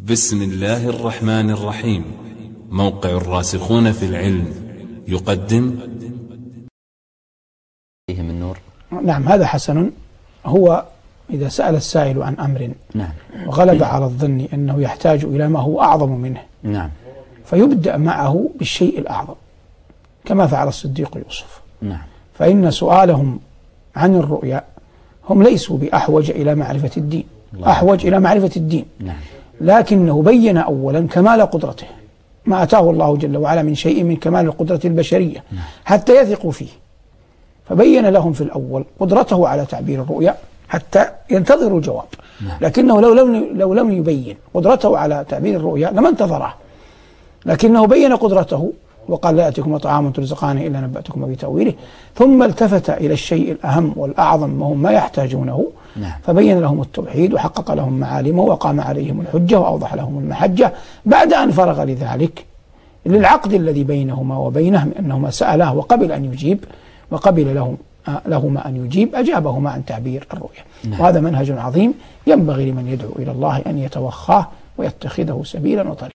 بسم الله الرحمن الرحيم. موقع الراسخون في العلم يقدم فيه من نور. نعم، هذا حسن. هو إذا سأل السائل عن أمر وغلب على الظن أنه يحتاج إلى ما هو أعظم منه فيبدأ معه بالشيء الأعظم كما فعل الصديق يوسف. فإن سؤالهم عن الرؤيا هم ليسوا بأحوج إلى معرفة الدين، أحوج إلى معرفة الدين، لكنه بين أولا كمال قدرته، ما أتاه الله جل وعلا من شيء من كمال القدرة البشرية حتى يثقوا فيه، فبين لهم في الأول قدرته على تعبير الرؤيا حتى ينتظروا الجواب. لكنه لو لم يبين قدرته على تعبير الرؤيا لما انتظره، لكنه بين قدرته وقال: لا يأتيكم طعام ترزقانه إلا نبأتكم بتأويله، ثم التفت إلى الشيء الأهم والأعظم وهم ما يحتاجونه، فبين لهم التوحيد وحقق لهم معالمه وقام عليهم الحجة وأوضح لهم المحجة بعد أن فرغ لذلك للعقد الذي بينهما وبينه، أنهما سألاه وقبل أن يجيب، وقبل لهما أن يجيب، أجابهما عن تعبير الرؤيا. وهذا منهج عظيم ينبغي لمن يدعو إلى الله أن يتوخاه ويتخذه سبيلا وطريقا.